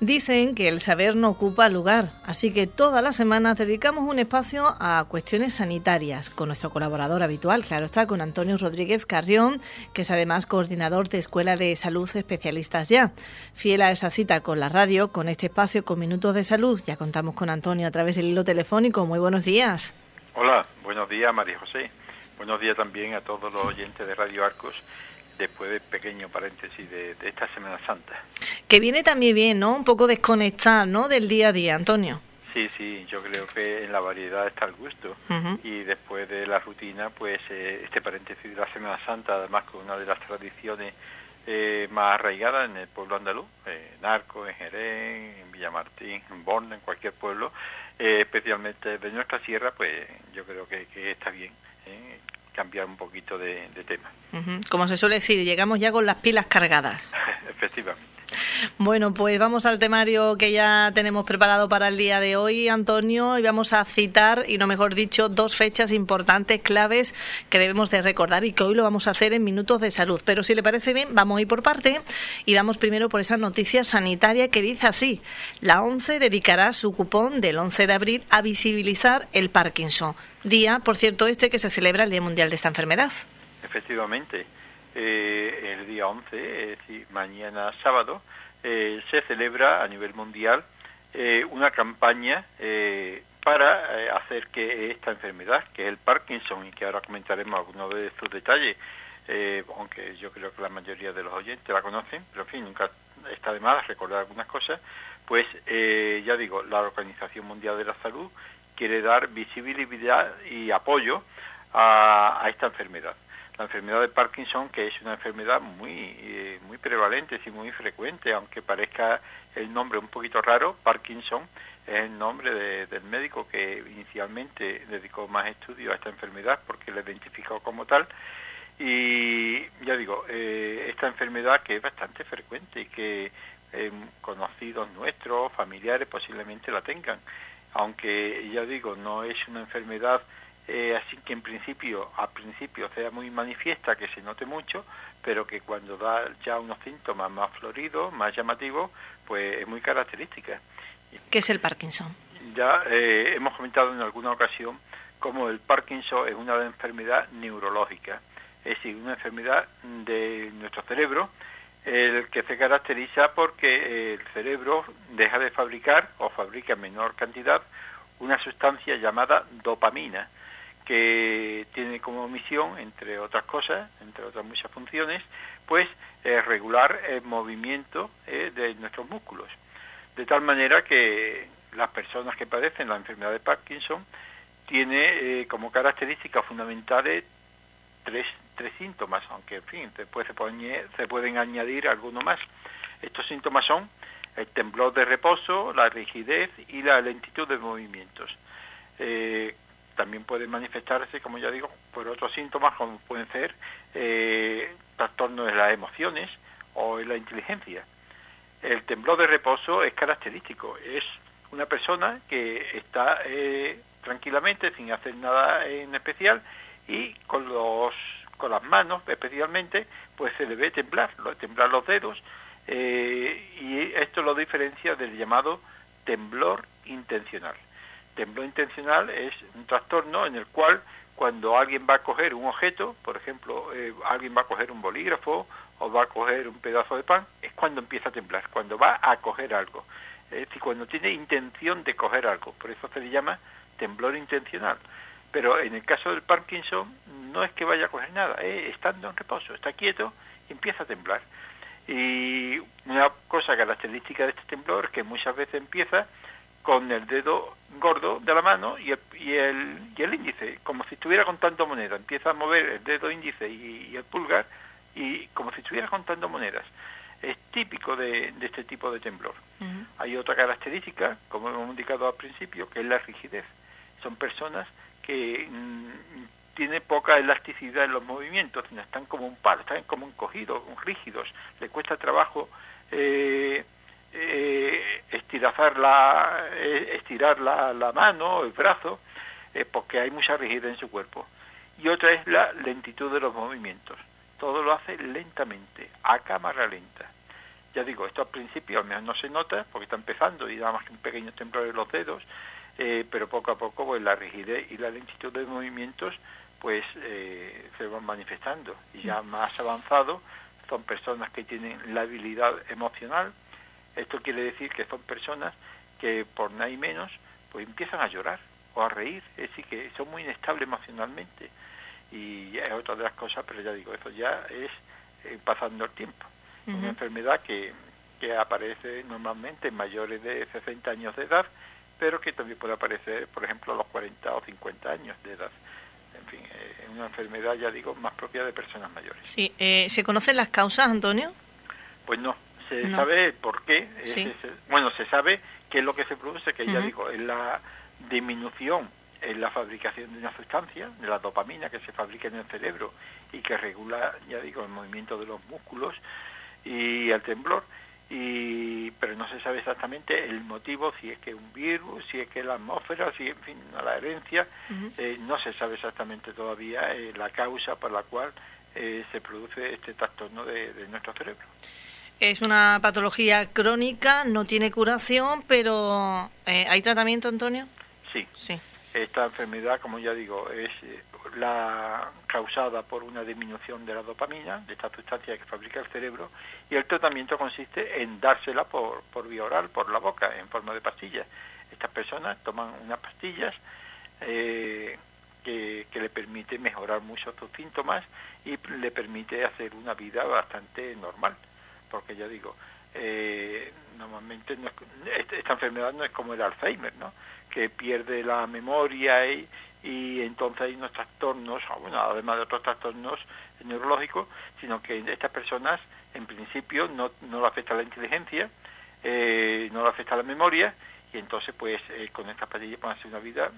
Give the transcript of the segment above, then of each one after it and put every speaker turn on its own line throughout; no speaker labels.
Dicen que el saber no ocupa lugar, así que todas las semanas dedicamos un espacio a cuestiones sanitarias con nuestro colaborador habitual, claro está, con Antonio Rodríguez Carrión, que es además coordinador de Escuela de Salud Especialistas Ya. Fiel a esa cita con la radio, con este espacio con Minutos de Salud, ya contamos con Antonio a través del hilo telefónico. Muy buenos días.
Hola, buenos días María José. Buenos días también a todos los oyentes de Radio Arcos, después de pequeño paréntesis de esta Semana Santa.
Que viene también bien, ¿no? Un poco desconectar, ¿no? Del día a día, Antonio.
Sí, yo creo que en la variedad está el gusto. Y después de la rutina, pues este paréntesis de la Semana Santa, además con una de las tradiciones más arraigadas en el pueblo andaluz, en Arcos, en Jerez, en Villamartín, en Borne, en cualquier pueblo, especialmente de nuestra sierra, pues yo creo que está bien cambiar un poquito de tema.
Como se suele decir, llegamos ya con las pilas cargadas.
Efectivamente.
Bueno, pues vamos al temario que ya tenemos preparado para el día de hoy, Antonio, y vamos a citar, y no mejor dicho, dos fechas importantes, claves, que debemos de recordar y que hoy lo vamos a hacer en Minutos de Salud. Pero si le parece bien, vamos a ir por parte y vamos primero por esa noticia sanitaria que dice así: la ONCE dedicará su cupón del 11 de abril a visibilizar el Parkinson. Día, por cierto, que se celebra el Día Mundial de esta enfermedad.
Efectivamente. El día 11, es decir, mañana sábado, se celebra a nivel mundial una campaña para hacer que esta enfermedad, que es el Parkinson, y que ahora comentaremos algunos de sus detalles, aunque yo creo que la mayoría de los oyentes la conocen, pero en fin, nunca está de más recordar algunas cosas, pues ya digo, la Organización Mundial de la Salud quiere dar visibilidad y apoyo a esta enfermedad. La enfermedad de Parkinson, que es una enfermedad muy prevalente y muy frecuente, aunque parezca el nombre un poquito raro. Parkinson es el nombre del médico que inicialmente dedicó más estudios a esta enfermedad porque la identificó como tal. Y ya digo, esta enfermedad que es bastante frecuente y que conocidos nuestros, familiares posiblemente la tengan, aunque ya digo, no es una enfermedad así que al principio sea muy manifiesta, que se note mucho, pero que cuando da ya unos síntomas más floridos, más llamativos, pues es muy característica.
¿Qué es el Parkinson?
Ya hemos comentado en alguna ocasión cómo el Parkinson es una enfermedad neurológica, es decir, una enfermedad de nuestro cerebro, el que se caracteriza porque el cerebro deja de fabricar o fabrica en menor cantidad una sustancia llamada dopamina, que tiene como misión, entre otras cosas, entre otras muchas funciones, pues regular el movimiento de nuestros músculos. De tal manera que las personas que padecen la enfermedad de Parkinson tiene como características fundamentales tres síntomas, aunque en fin, después se pueden añadir algunos más. Estos síntomas son el temblor de reposo, la rigidez y la lentitud de movimientos. También puede manifestarse, como ya digo, por otros síntomas como pueden ser trastornos de las emociones o de la inteligencia. El temblor de reposo es característico, es una persona que está tranquilamente, sin hacer nada en especial, y con las manos especialmente, pues se le ve temblar los dedos, y esto lo diferencia del llamado temblor intencional. Temblor intencional es un trastorno en el cual cuando alguien va a coger un objeto, por ejemplo, alguien va a coger un bolígrafo o va a coger un pedazo de pan, es cuando empieza a temblar, cuando va a coger algo. Es decir, cuando tiene intención de coger algo, por eso se le llama temblor intencional. Pero en el caso del Parkinson no es que vaya a coger nada, estando en reposo, está quieto y empieza a temblar. Y una cosa característica de este temblor es que muchas veces empieza con el dedo gordo de la mano y el índice, como si estuviera contando monedas. Empieza a mover el dedo índice y el pulgar y como si estuviera contando monedas. Es típico de este tipo de temblor. Hay otra característica, como hemos indicado al principio, que es la rigidez. Son personas que tienen poca elasticidad en los movimientos, están como un palo, están como encogidos, rígidos. Les cuesta trabajo estirar la mano, el brazo, porque hay mucha rigidez en su cuerpo. Y otra es la lentitud de los movimientos. Todo lo hace lentamente, a cámara lenta. Ya digo, esto al principio al menos no se nota porque está empezando y nada más que un pequeño temblor de los dedos, pero poco a poco pues la rigidez y la lentitud de movimientos pues se van manifestando. Y ya más avanzado son personas que tienen la habilidad emocional. Esto quiere decir que son personas que por nada y menos pues empiezan a llorar o a reír, es decir, que son muy inestables emocionalmente. Y es otra de las cosas, pero ya digo, eso ya es pasando el tiempo. Una enfermedad que aparece normalmente en mayores de 60 años de edad, pero que también puede aparecer, por ejemplo, a los 40 o 50 años de edad. En fin, es una enfermedad, ya digo, más propia de personas mayores.
Sí, ¿se conocen las causas, Antonio?
Pues no, se sabe por qué.
Sí.
Bueno, se sabe qué es lo que se produce, que ya digo, es la disminución en la fabricación de una sustancia, de la dopamina que se fabrica en el cerebro y que regula, ya digo, el movimiento de los músculos y el temblor, pero no se sabe exactamente el motivo, si es que un virus, si es que la atmósfera, si en fin, la herencia, no se sabe exactamente todavía la causa por la cual se produce este trastorno de nuestro cerebro.
Es una patología crónica, no tiene curación, pero ¿hay tratamiento, Antonio?
Sí. Esta enfermedad, como ya digo, es la causada por una disminución de la dopamina, de esta sustancia que fabrica el cerebro, y el tratamiento consiste en dársela por vía oral, por la boca, en forma de pastillas. Estas personas toman unas pastillas que le permite mejorar mucho sus síntomas y le permite hacer una vida bastante normal, porque ya digo, normalmente esta enfermedad no es como el Alzheimer, ¿no?, que pierde la memoria y entonces hay unos trastornos, bueno, además de otros trastornos neurológicos, sino que estas personas en principio no le afecta la inteligencia, no le afecta la memoria, y entonces pues con estas pastillas pueden hacer una vida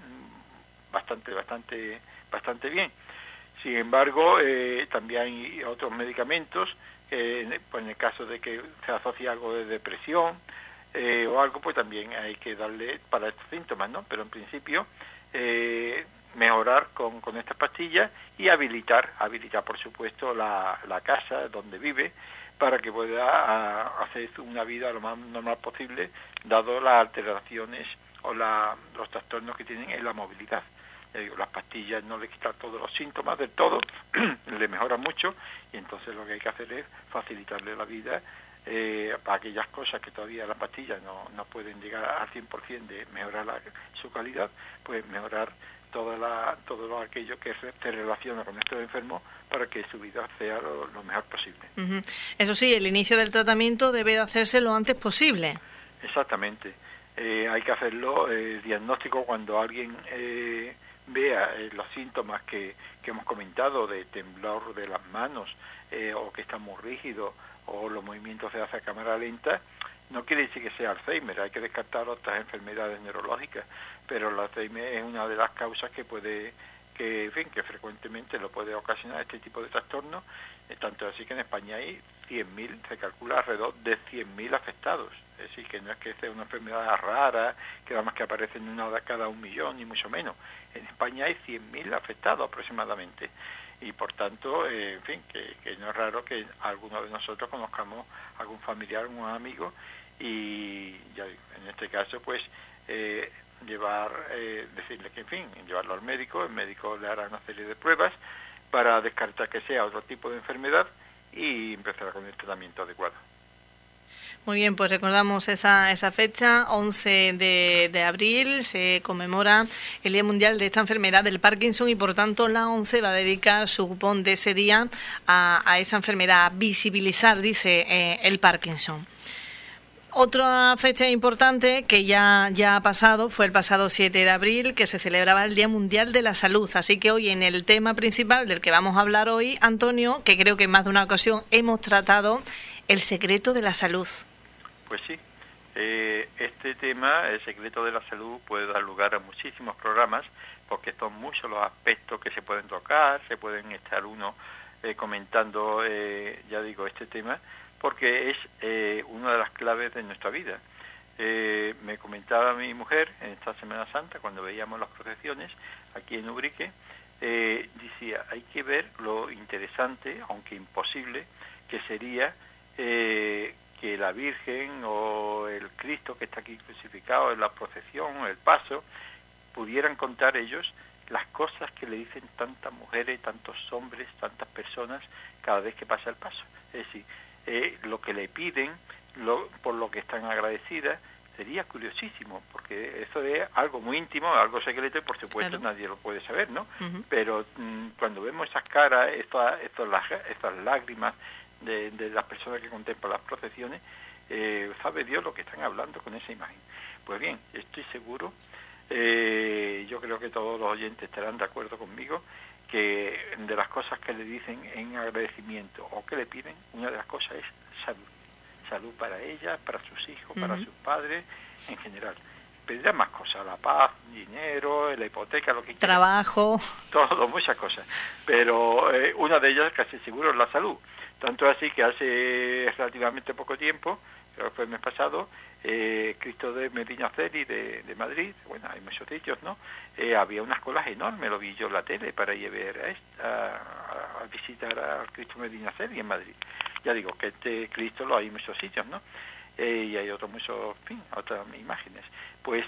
bastante bien. Sin embargo, también hay otros medicamentos, pues en el caso de que se asocie algo de depresión o algo, pues también hay que darle para estos síntomas, ¿no? Pero en principio mejorar con estas pastillas y habilitar por supuesto la casa donde vive para que pueda hacer una vida lo más normal posible, dado las alteraciones o los trastornos que tienen en la movilidad. Las pastillas no le quitan todos los síntomas del todo, le mejoran mucho, y entonces lo que hay que hacer es facilitarle la vida para aquellas cosas que todavía las pastillas no pueden llegar al 100% de mejorar su calidad, pues mejorar todo aquello que se relaciona con estos enfermos para que su vida sea lo mejor posible.
Eso sí, el inicio del tratamiento debe de hacerse lo antes posible.
Exactamente. Hay que hacerlo diagnóstico cuando alguien vea los síntomas que hemos comentado, de temblor de las manos, o que está muy rígido, o los movimientos se hacen a cámara lenta. No quiere decir que sea Alzheimer, hay que descartar otras enfermedades neurológicas, pero el Alzheimer es una de las causas que frecuentemente lo puede ocasionar este tipo de trastornos, tanto así que en España hay 100.000, se calcula alrededor de 100.000 afectados. Es decir, que no es que sea una enfermedad rara, que nada más que aparece en una cada 1.000.000, ni mucho menos. En España hay 100.000 afectados aproximadamente. Y por tanto, en fin, que no es raro que algunos de nosotros conozcamos algún familiar, un amigo, y ya en este caso, pues, decirle que, en fin, llevarlo al médico, el médico le hará una serie de pruebas para descartar que sea otro tipo de enfermedad y empezar con el tratamiento adecuado.
Muy bien, pues recordamos esa fecha, 11 de abril, se conmemora el Día Mundial de esta enfermedad del Parkinson, y por tanto la ONCE va a dedicar su cupón de ese día a esa enfermedad, a visibilizar, dice, el Parkinson. Otra fecha importante que ya ha pasado fue el pasado 7 de abril, que se celebraba el Día Mundial de la Salud. Así que hoy, en el tema principal del que vamos a hablar hoy, Antonio, que creo que en más de una ocasión hemos tratado, el secreto de la salud.
Pues sí, este tema, el secreto de la salud, puede dar lugar a muchísimos programas, porque son muchos los aspectos que se pueden tocar, se pueden estar uno comentando, ya digo, este tema, porque es una de las claves de nuestra vida. Me comentaba mi mujer en esta Semana Santa, cuando veíamos las procesiones aquí en Ubrique, decía, hay que ver lo interesante, aunque imposible, que sería que que la Virgen o el Cristo que está aquí crucificado en la procesión, el paso, pudieran contar ellos las cosas que le dicen tantas mujeres, tantos hombres, tantas personas cada vez que pasa el paso. Es decir, lo que le piden, por lo que están agradecidas, sería curiosísimo, porque eso es algo muy íntimo, algo secreto, y por supuesto nadie lo puede saber, ¿no? Pero cuando vemos esas caras, esas lágrimas de las personas que contemplan las procesiones, sabe Dios lo que están hablando con esa imagen. Pues bien, estoy seguro, yo creo que todos los oyentes estarán de acuerdo conmigo, que de las cosas que le dicen en agradecimiento o que le piden, una de las cosas es salud. Salud para ella, para sus hijos, para sus padres, en general. Pedirán más cosas, la paz, dinero, la hipoteca, lo que quieran.
Trabajo.
Todo, muchas cosas. Pero una de ellas casi seguro es la salud. Tanto así que hace relativamente poco tiempo, creo que fue el mes pasado, Cristo de Medinaceli de Madrid, bueno, hay muchos sitios, ¿no? Había unas colas enormes, lo vi yo en la tele, para ir a ver a visitar al Cristo Medinaceli en Madrid. Ya digo que este Cristo lo hay en muchos sitios, ¿no? Y hay otros muchos, en fin, otras imágenes. Pues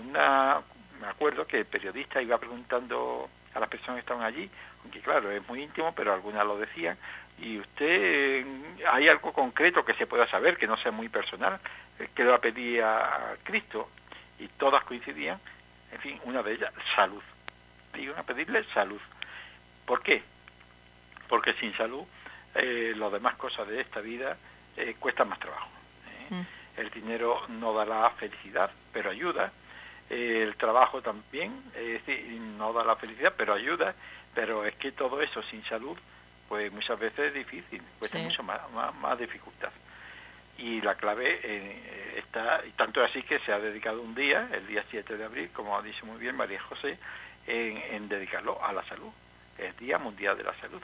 me acuerdo que el periodista iba preguntando a las personas que estaban allí, aunque claro, es muy íntimo, pero algunas lo decían, y usted, ¿hay algo concreto que se pueda saber, que no sea muy personal, que le va a pedir a Cristo? Y todas coincidían, en fin, una de ellas, salud. Iban a pedirle salud. ¿Por qué? Porque sin salud, las demás cosas de esta vida cuestan más trabajo. El dinero no da la felicidad, pero ayuda. El trabajo también, es decir, no da la felicidad, pero ayuda. Pero es que todo eso sin salud, pues muchas veces es difícil, cuesta mucho más dificultad. Y la clave está, y tanto así que se ha dedicado un día, el día 7 de abril, como ha dicho muy bien María José, en dedicarlo a la salud, el Día Mundial de la Salud.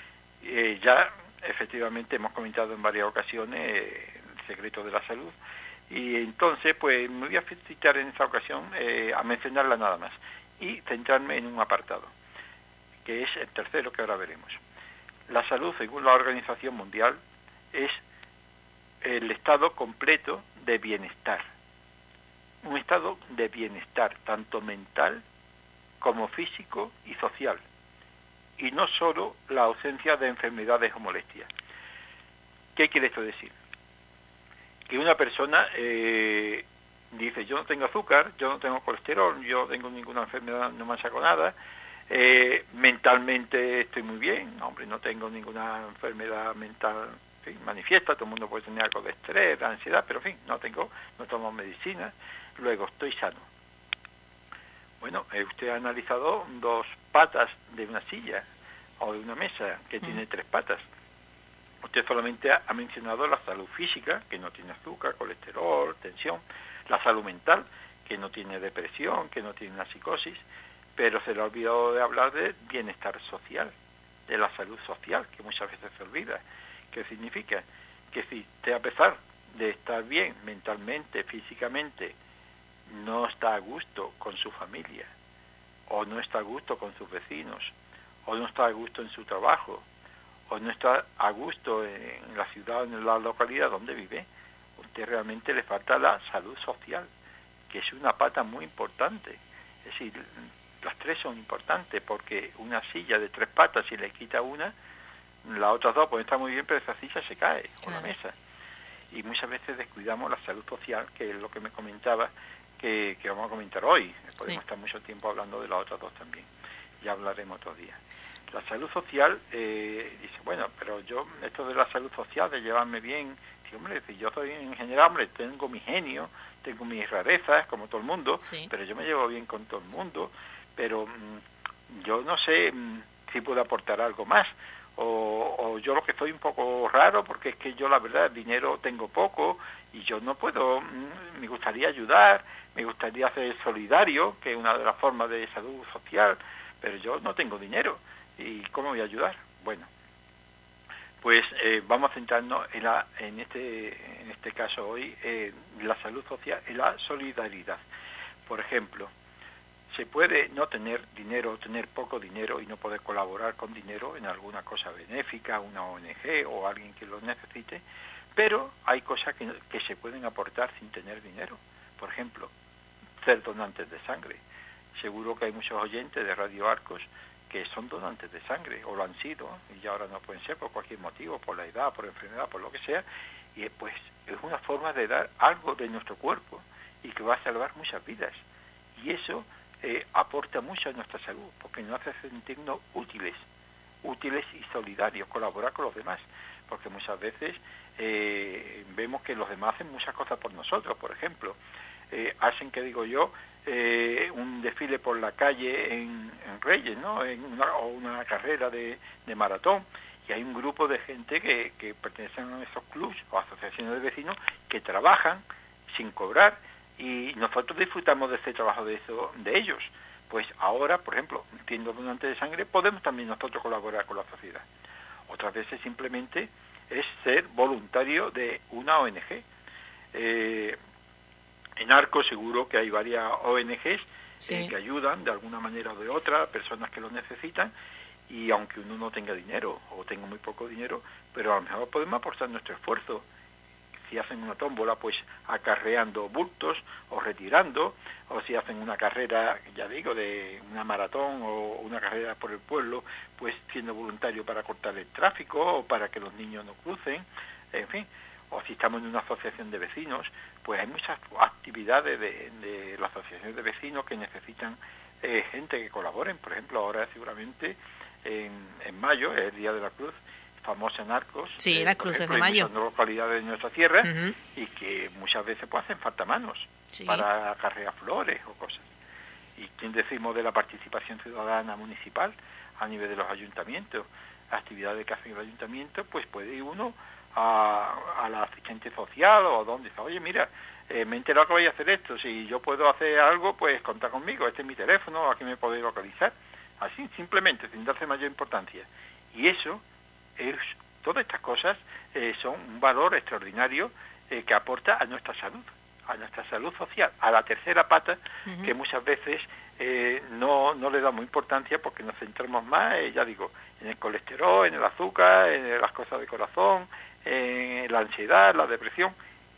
Ya efectivamente hemos comentado en varias ocasiones el secreto de la salud, y entonces pues me voy a citar en esta ocasión a mencionarla nada más y centrarme en un apartado, que es el tercero que ahora veremos. La salud, según la Organización Mundial, es el estado completo de bienestar, un estado de bienestar tanto mental como físico y social, y no solo la ausencia de enfermedades o molestias. ¿Qué quiere esto decir? Que una persona dice, yo no tengo azúcar, yo no tengo colesterol, yo no tengo ninguna enfermedad, no me saco nada, mentalmente estoy muy bien, hombre, no tengo ninguna enfermedad mental, en fin, manifiesta, todo el mundo puede tener algo de estrés, de ansiedad, pero en fin, no tomo medicina, luego estoy sano. Bueno, usted ha analizado 2 patas de una silla o de una mesa que tiene 3 patas. Usted solamente ha mencionado la salud física, que no tiene azúcar, colesterol, tensión, la salud mental, que no tiene depresión, que no tiene una psicosis, pero se le ha olvidado de hablar de bienestar social, de la salud social, que muchas veces se olvida. ¿Qué significa? Que si usted, a pesar de estar bien mentalmente, físicamente, no está a gusto con su familia, o no está a gusto con sus vecinos, o no está a gusto en su trabajo, o no está a gusto en la ciudad, en la localidad donde vive, usted realmente le falta la salud social, que es una pata muy importante. Es decir, las 3 son importantes, porque una silla de 3 patas, si le quita una, las otras 2 pueden estar muy bien, pero esa silla se cae con la mesa. Y muchas veces descuidamos la salud social, que es lo que me comentaba, que vamos a comentar hoy. Podemos estar mucho tiempo hablando de las otras 2 también. Ya hablaremos otro día. La salud social, dice, bueno, pero yo, esto de la salud social, de llevarme bien, digo, hombre, si yo soy en general, hombre, tengo mi genio, tengo mis rarezas, como todo el mundo, pero yo me llevo bien con todo el mundo, pero yo no sé si puedo aportar algo más, o yo lo que estoy un poco raro, porque es que yo la verdad, dinero tengo poco, y yo no puedo, me gustaría ayudar, me gustaría ser solidario, que es una de las formas de salud social, pero yo no tengo dinero. ¿Y cómo voy a ayudar? Bueno, pues vamos a centrarnos en este caso hoy, la salud social y la solidaridad. Por ejemplo, se puede no tener dinero, tener poco dinero y no poder colaborar con dinero en alguna cosa benéfica, una ONG o alguien que lo necesite, Pero hay cosas que se pueden aportar sin tener dinero. Por ejemplo, ser donantes de sangre. Seguro que hay muchos oyentes de Radio Arcos que son donantes de sangre, o lo han sido, y ahora no pueden ser por cualquier motivo, por la edad, por enfermedad, por lo que sea, y pues es una forma de dar algo de nuestro cuerpo y que va a salvar muchas vidas. Y eso aporta mucho a nuestra salud, porque nos hace sentirnos útiles y solidarios, colaborar con los demás, porque muchas veces vemos que los demás hacen muchas cosas por nosotros. Por ejemplo, hacen, que digo yo, un desfile por la calle en Reyes, ¿no? O una carrera de maratón, y hay un grupo de gente que pertenecen a esos clubs o asociaciones de vecinos que trabajan sin cobrar, y nosotros disfrutamos de ese trabajo de ellos. Pues ahora, por ejemplo, siendo donantes de sangre, podemos también nosotros colaborar con la sociedad. Otras veces simplemente es ser voluntario de una ONG. En Arcos seguro que hay varias ONGs que ayudan de alguna manera o de otra a personas que lo necesitan, y aunque uno no tenga dinero o tenga muy poco dinero, pero a lo mejor podemos aportar nuestro esfuerzo. Si hacen una tómbola, pues acarreando bultos o retirando, o si hacen una carrera, ya digo, de una maratón o una carrera por el pueblo, pues siendo voluntario para cortar el tráfico o para que los niños no crucen, en fin. O si estamos en una asociación de vecinos, pues hay muchas actividades de la asociación de vecinos que necesitan gente que colaboren. Por ejemplo, ahora seguramente en mayo, es el Día de la Cruz, famosa en Arcos.
Sí, las cruces de mayo.
En localidades de nuestra tierra, y que muchas veces pues hacen falta manos para acarrear flores o cosas. ¿Y quién decimos de la participación ciudadana municipal a nivel de los ayuntamientos? Actividades que hacen el ayuntamiento, pues puede ir uno a la asistente social o donde dice, oye, mira, me he enterado que voy a hacer esto, si yo puedo hacer algo, pues contá conmigo, este es mi teléfono, aquí me podéis localizar. Así, simplemente, sin darse mayor importancia. Y eso, todas estas cosas son un valor extraordinario que aporta a nuestra salud social, a la tercera pata, que muchas veces no le damos importancia porque nos centramos más, ya digo, en el colesterol, en el azúcar, en las cosas de corazón, en la ansiedad, la depresión,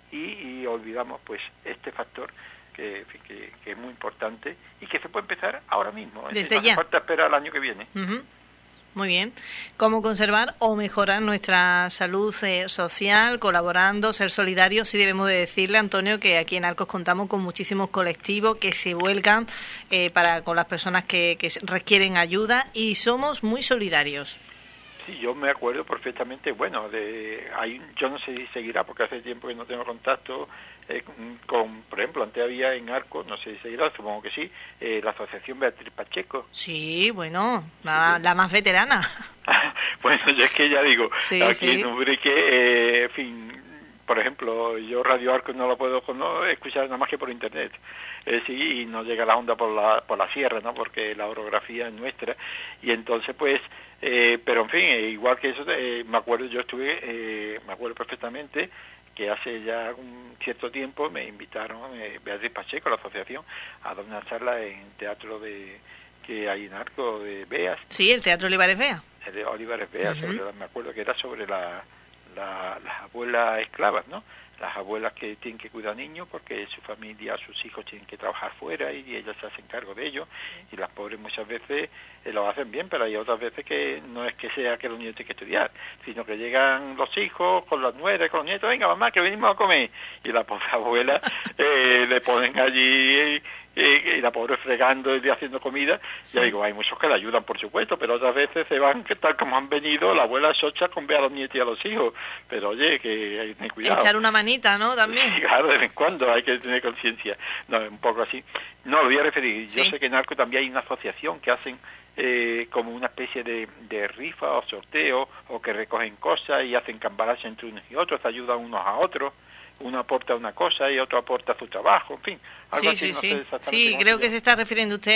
y olvidamos pues este factor que es muy importante y que se puede empezar ahora mismo.
Desde
no
ya.
hace falta esperar al año que viene.
Muy bien. ¿Cómo conservar o mejorar nuestra salud social, colaborando, ser solidarios? Sí, debemos de decirle, Antonio, que aquí en Arcos contamos con muchísimos colectivos que se vuelcan con las personas que requieren ayuda, y somos muy solidarios.
Sí, yo me acuerdo perfectamente, bueno, yo no sé si seguirá porque hace tiempo que no tengo contacto por ejemplo, antes había en Arcos, no sé si seguirá, supongo que sí, la asociación Beatriz Pacheco.
Sí, bueno, la más veterana.
Bueno, yo es que ya digo, aquí en Ubrique, en fin, por ejemplo, yo Radio Arcos no lo puedo escuchar nada más que por internet, y no llega la onda por la sierra, ¿no? Porque la orografía es nuestra, y entonces pues, pero en fin, igual que eso, me acuerdo perfectamente que hace ya un cierto tiempo me invitaron Beatriz Pacheco, la asociación, a dar una charla en teatro que hay en Arcos de Beas.
Sí, el Teatro Olivares Beas.
El de Olivares Beas, me acuerdo que era sobre las abuelas esclavas, ¿no? Las abuelas que tienen que cuidar niños porque su familia, sus hijos tienen que trabajar fuera y ellas se hacen cargo de ellos, y las pobres muchas veces lo hacen bien, pero hay otras veces que no es que sea que los niños tienen que estudiar, sino que llegan los hijos con las nueras, con los nietos, venga mamá, que venimos a comer, y la pobre abuela le ponen allí y la pobre fregando y haciendo comida. Ya digo, hay muchos que la ayudan, por supuesto, pero otras veces se van, que tal como han venido, la abuela socha con ver a los nietos y a los hijos, pero oye, que hay que tener cuidado.
Echar una manita, ¿no? También.
Sí, claro, de vez en cuando hay que tener conciencia. No, un poco así. No, lo voy a referir. Yo sé que en Arco también hay una asociación que hacen como una especie de rifa o sorteo, o que recogen cosas y hacen cambalache entre unos y otros, ayudan unos a otros. Uno aporta una cosa y otro aporta su trabajo, en fin, algo así. No sé exactamente.
Sí, creo que se está refiriendo usted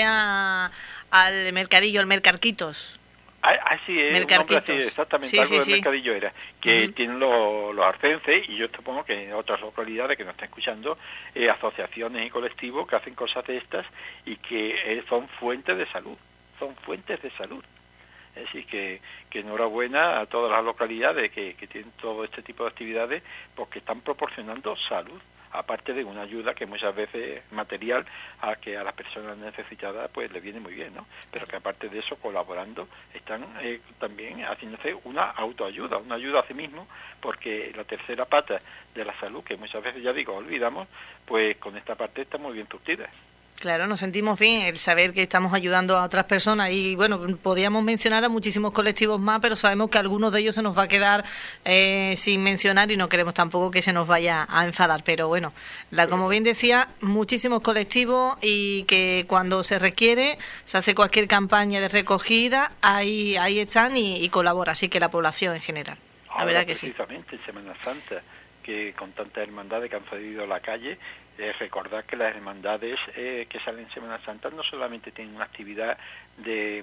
al mercadillo, al Mercarquitos.
Sí, es un nombre así, exactamente, algo del mercadillo era, que tienen los arcenses, y yo supongo que en otras localidades que nos están escuchando, asociaciones y colectivos que hacen cosas de estas y que son fuentes de salud, Así que enhorabuena a todas las localidades que tienen todo este tipo de actividades, porque están proporcionando salud, aparte de una ayuda que muchas veces material a que a las personas necesitadas pues les viene muy bien, ¿no? Pero que aparte de eso, colaborando, están también haciéndose una autoayuda, una ayuda a sí mismo, porque la tercera pata de la salud, que muchas veces, ya digo, olvidamos, pues con esta parte está muy bien surtida.
Claro, nos sentimos bien el saber que estamos ayudando a otras personas y bueno, podríamos mencionar a muchísimos colectivos más, pero sabemos que algunos de ellos se nos va a quedar sin mencionar y no queremos tampoco que se nos vaya a enfadar, pero bueno, como bien decía, muchísimos colectivos y que cuando se requiere, se hace cualquier campaña de recogida, ahí están y colabora, así que la población en general, la verdad que sí.
Precisamente en Semana Santa, que con tantas hermandades que han salido a la calle, recordar que las hermandades que salen en Semana Santa no solamente tienen una actividad de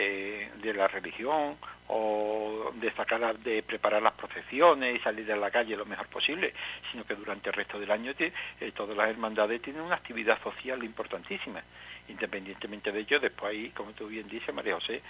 la religión o de preparar las procesiones y salir a la calle lo mejor posible, sino que durante el resto del año todas las hermandades tienen una actividad social importantísima. Independientemente de ello, después hay, como tú bien dices, María José,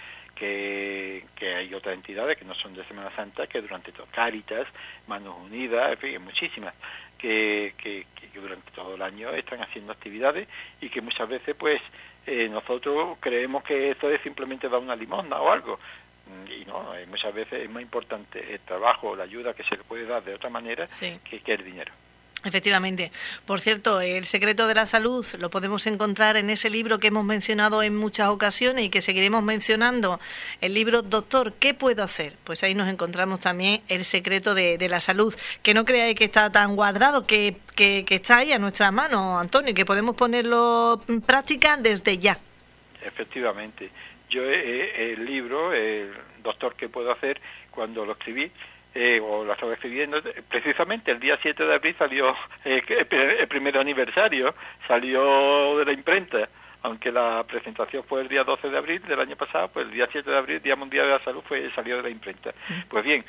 que hay otras entidades que no son de Semana Santa, que durante todo, Cáritas, Manos Unidas, en fin, muchísimas, que durante todo el año están haciendo actividades y que muchas veces pues nosotros creemos que esto es simplemente dar una limosna o algo, y no, muchas veces es más importante el trabajo o la ayuda que se le puede dar de otra manera que el dinero.
Efectivamente. Por cierto, el secreto de la salud lo podemos encontrar en ese libro que hemos mencionado en muchas ocasiones y que seguiremos mencionando, el libro Doctor, ¿qué puedo hacer? Pues ahí nos encontramos también el secreto de la salud, que no creáis que está tan guardado, que está ahí a nuestras manos, Antonio, y que podemos ponerlo en práctica desde ya.
Efectivamente. Yo el libro, el Doctor, ¿qué puedo hacer? Cuando lo escribí, o la estaba escribiendo, precisamente el día 7 de abril salió el primer aniversario, salió de la imprenta, aunque la presentación fue el día 12 de abril del año pasado, pues el día 7 de abril, Día Mundial de la Salud, salió de la imprenta. Pues bien,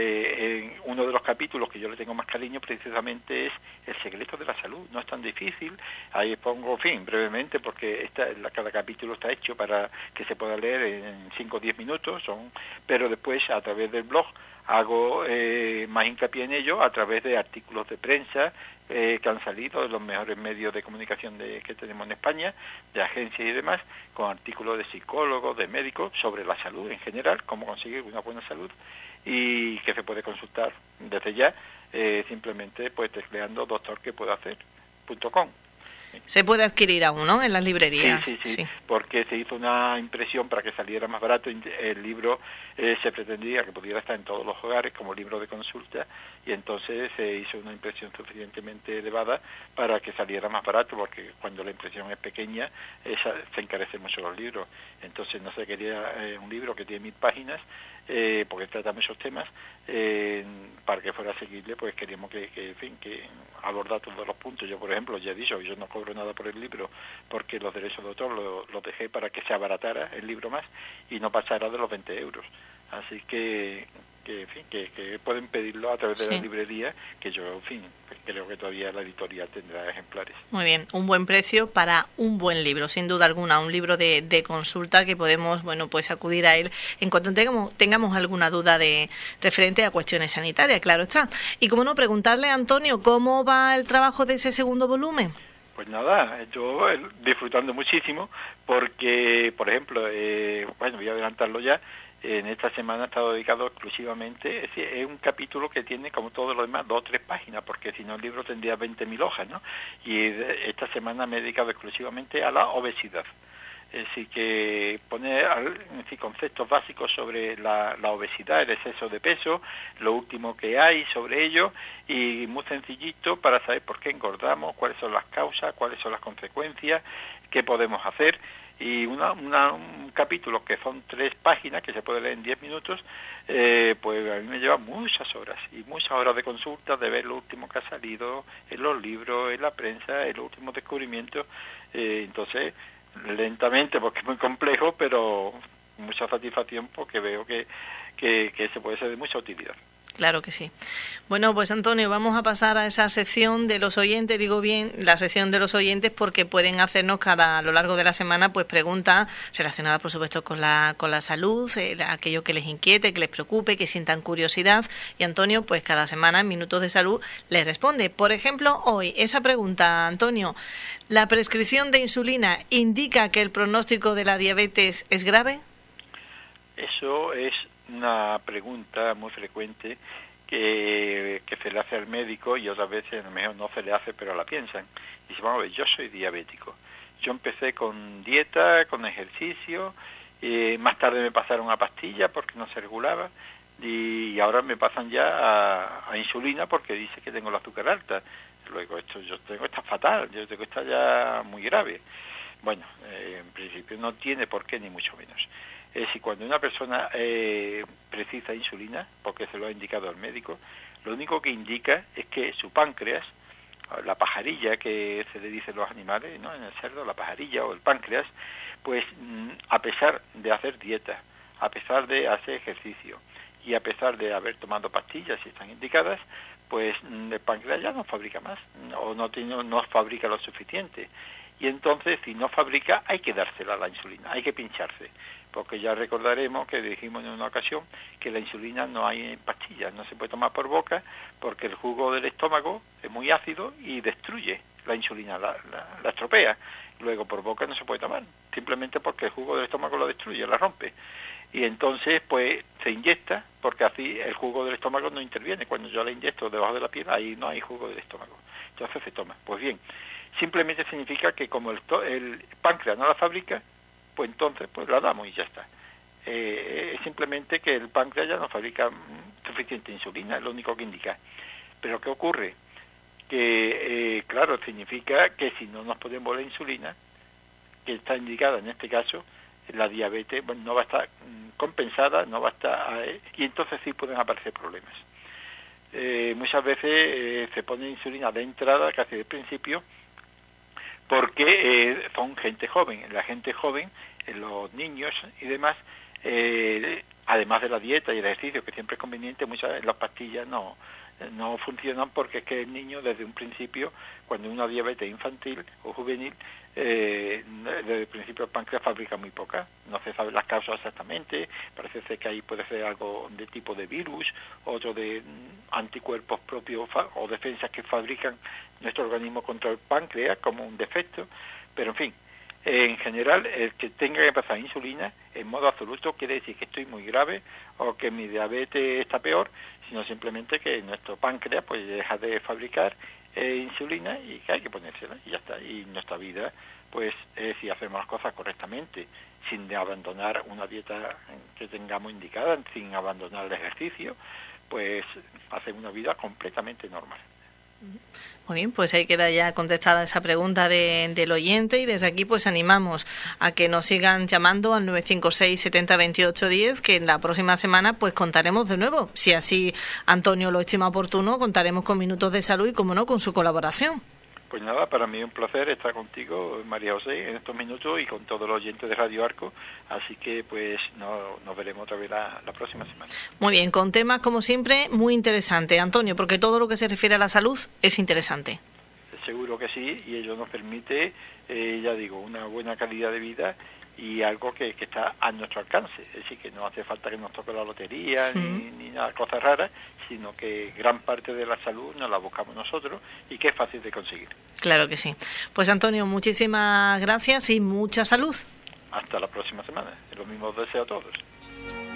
en uno de los capítulos que yo le tengo más cariño precisamente es el secreto de la salud. No es tan difícil, ahí pongo, brevemente, porque cada capítulo está hecho para que se pueda leer en 5 o 10 minutos, pero después a través del blog hago más hincapié en ello a través de artículos de prensa que han salido de los mejores medios de comunicación que tenemos en España, de agencias y demás, con artículos de psicólogos, de médicos, sobre la salud en general, cómo conseguir una buena salud, y que se puede consultar desde ya, simplemente pues tecleando doctorquepuedohacer.com.
Se puede adquirir aún, ¿no?, en las librerías.
Sí, porque se hizo una impresión para que saliera más barato. El libro se pretendía que pudiera estar en todos los hogares como libro de consulta, y entonces se hizo una impresión suficientemente elevada para que saliera más barato, porque cuando la impresión es pequeña se encarecen mucho los libros. Entonces no se quería un libro que tiene 1000 páginas, porque trata muchos temas, para que fuera asequible, pues queríamos que abordar todos los puntos. Yo, por ejemplo, ya he dicho, yo no cobro nada por el libro, porque los derechos de autor los dejé para que se abaratara el libro más y no pasara de los 20 euros. Así que pueden pedirlo a través de la librería, que yo, creo que todavía la editorial tendrá ejemplares.
Muy bien, un buen precio para un buen libro, sin duda alguna, un libro de consulta que podemos, pues acudir a él en cuanto tengamos alguna duda referente a cuestiones sanitarias, claro está. Y como no, preguntarle a Antonio, ¿cómo va el trabajo de ese segundo volumen?
Pues nada, yo disfrutando muchísimo, porque, por ejemplo, voy a adelantarlo ya. En esta semana ha estado dedicado exclusivamente, es un capítulo que tiene, como todo lo demás, 2 o 3 páginas, porque si no el libro tendría 20.000 hojas, ¿no? Y esta semana me he dedicado exclusivamente a la obesidad. Así que pone conceptos básicos sobre la obesidad, el exceso de peso, lo último que hay sobre ello, y muy sencillito para saber por qué engordamos, cuáles son las causas, cuáles son las consecuencias, qué podemos hacer. Y un capítulo que son 3 páginas, que se puede leer en 10 minutos, pues a mí me lleva muchas horas de consulta, de ver lo último que ha salido en los libros, en la prensa, en los últimos descubrimientos. Entonces, lentamente, porque es muy complejo, pero mucha satisfacción, porque veo que se puede ser de mucha utilidad.
Claro que sí. Bueno, pues Antonio, vamos a pasar a esa sección de los oyentes, digo bien, la sección de los oyentes, porque pueden hacernos a lo largo de la semana pues preguntas relacionadas, por supuesto, con la salud, aquello que les inquiete, que les preocupe, que sientan curiosidad, y Antonio, pues cada semana en Minutos de Salud les responde. Por ejemplo, hoy, esa pregunta, Antonio, ¿la prescripción de insulina indica que el pronóstico de la diabetes es grave?
Eso es una pregunta muy frecuente que se le hace al médico, y otras veces a lo mejor no se le hace, pero la piensan. Dice, vamos a ver, yo soy diabético. Yo empecé con dieta, con ejercicio, más tarde me pasaron a pastilla porque no se regulaba, y ahora me pasan ya a insulina porque dice que tengo el azúcar alta. Luego, está fatal, yo tengo está ya muy grave. Bueno, en principio no tiene por qué, ni mucho menos. Es decir, cuando una persona precisa insulina, porque se lo ha indicado el médico, lo único que indica es que su páncreas, la pajarilla que se le dicen los animales, ¿no?, en el cerdo, la pajarilla o el páncreas, pues a pesar de hacer dieta, a pesar de hacer ejercicio y a pesar de haber tomado pastillas si están indicadas, pues el páncreas ya no fabrica más, o no fabrica lo suficiente. Y entonces, si no fabrica, hay que dársela la insulina, hay que pincharse. Porque ya recordaremos que dijimos en una ocasión que la insulina no hay en pastillas, no se puede tomar por boca porque el jugo del estómago es muy ácido y destruye la insulina, la estropea. Luego por boca no se puede tomar, simplemente porque el jugo del estómago lo destruye, la rompe. Y entonces pues se inyecta, porque así el jugo del estómago no interviene. Cuando yo la inyecto debajo de la piel, ahí no hay jugo del estómago. Entonces se toma. Pues bien, simplemente significa que como el páncreas no la fabrica, pues entonces pues la damos y ya está. Es simplemente que el páncreas ya no fabrica suficiente insulina, es lo único que indica. Pero ¿qué ocurre? Que, claro, significa que si no nos ponemos la insulina, que está indicada en este caso, la diabetes no va a estar compensada, no va a estar, y entonces sí pueden aparecer problemas. Muchas veces se pone insulina de entrada, casi de principio, porque son gente joven. La gente joven, los niños y demás, además de la dieta y el ejercicio, que siempre es conveniente, muchas las pastillas no funcionan, porque es que el niño desde un principio, cuando una diabetes infantil o juvenil, desde el principio el páncreas fabrica muy poca, no se sabe las causas exactamente, parece ser que ahí puede ser algo de tipo de virus, otro de anticuerpos propios o defensas que fabrican nuestro organismo contra el páncreas como un defecto, pero en fin, en general el que tenga que pasar insulina en modo absoluto quiere decir que estoy muy grave o que mi diabetes está peor, sino simplemente que nuestro páncreas pues deja de fabricar insulina y que hay que ponérsela y ya está. Y nuestra vida, pues si hacemos las cosas correctamente, sin abandonar una dieta que tengamos indicada, sin abandonar el ejercicio, pues hacemos una vida completamente normal.
Muy bien, pues ahí queda ya contestada esa pregunta del oyente, y desde aquí pues animamos a que nos sigan llamando al 956 70 28 10, que en la próxima semana pues contaremos de nuevo, si así Antonio lo estima oportuno, contaremos con Minutos de Salud y, como no, con su colaboración.
Pues nada, para mí es un placer estar contigo, María José, en estos minutos y con todos los oyentes de Radio Arco, así que pues nos veremos otra vez la próxima semana.
Muy bien, con temas como siempre muy interesantes, Antonio, porque todo lo que se refiere a la salud es interesante.
Seguro que sí, y ello nos permite, ya digo, una buena calidad de vida y algo que está a nuestro alcance, es decir, que no hace falta que nos toque la lotería ni nada, cosas raras, sino que gran parte de la salud nos la buscamos nosotros y que es fácil de conseguir.
Claro que sí. Pues Antonio, muchísimas gracias y mucha salud.
Hasta la próxima semana. Lo mismo deseo a todos.